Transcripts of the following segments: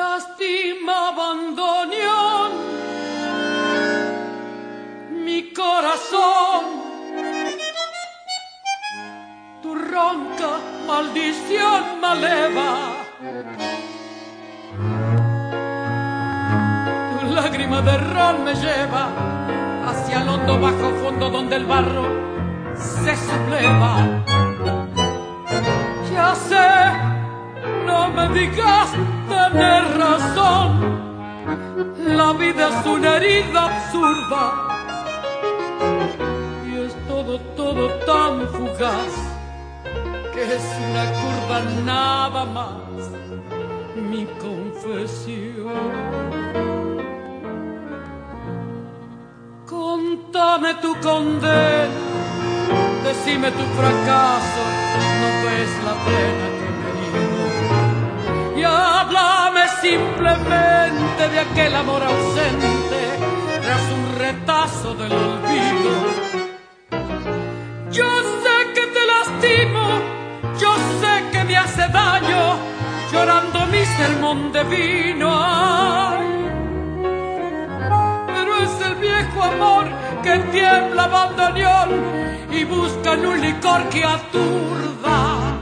Lástima, bandoneón, mi corazón, tu ronca maldición me eleva, tu lágrima de ron me lleva hacia el hondo bajo fondo donde el barro se subleva. Ya sé, no me digas tener razón, la vida es una herida absurda y es todo tan fugaz que es una curva nada más, mi confesión. Contame tu condena, decime tu fracaso, no ves la pena que me dio. Y háblame simplemente de aquel amor ausente tras un retazo del olvido. Yo sé que te lastimo, yo sé que me hace daño, llorando mi sermón de vino. Ay, pero es el viejo amor que tiembla bandoneón y busca en un licor que aturda.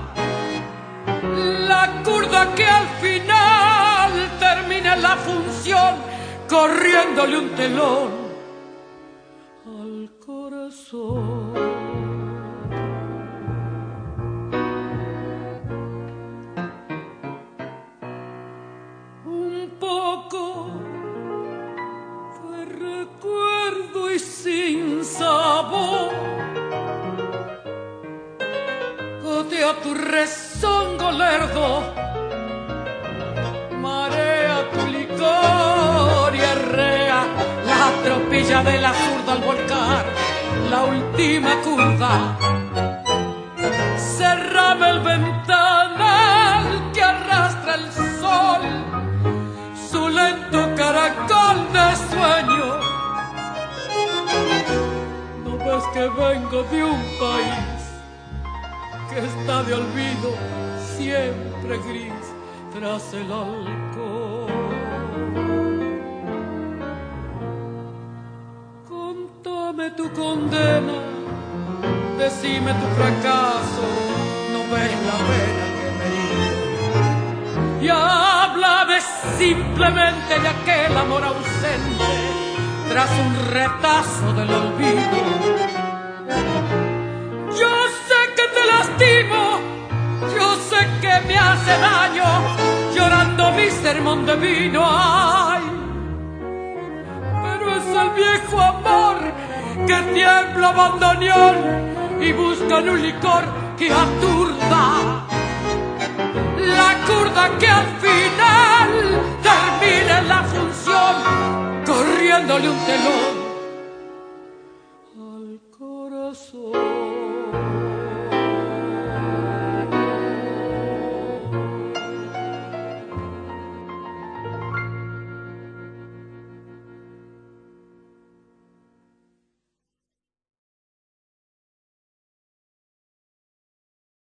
La curda que al final termina la función corriéndole un telón al corazón. Un poco de recuerdo y sin sabor gotea tu rezongo lerdo, marea tu licor y arrea la tropilla de la zurda al volcar la última curva. Cerrame el ventanal que arrastra el sol, su lento caracol de sueño. ¿No ves que vengo de un país que está de olvido, siempre gris tras el alcohol? Contame tu condena, decime tu fracaso, no ves la pena que me dio. Y háblame simplemente de aquel amor ausente tras un retazo del olvido. Yo sé que te lastimo, yo sé que me hace daño, llorando mi sermón de vino. Ay, pero es el viejo amor que tiembla bandoneón y busca en un licor que aturda. La curda que al final termina en la función corriéndole un telón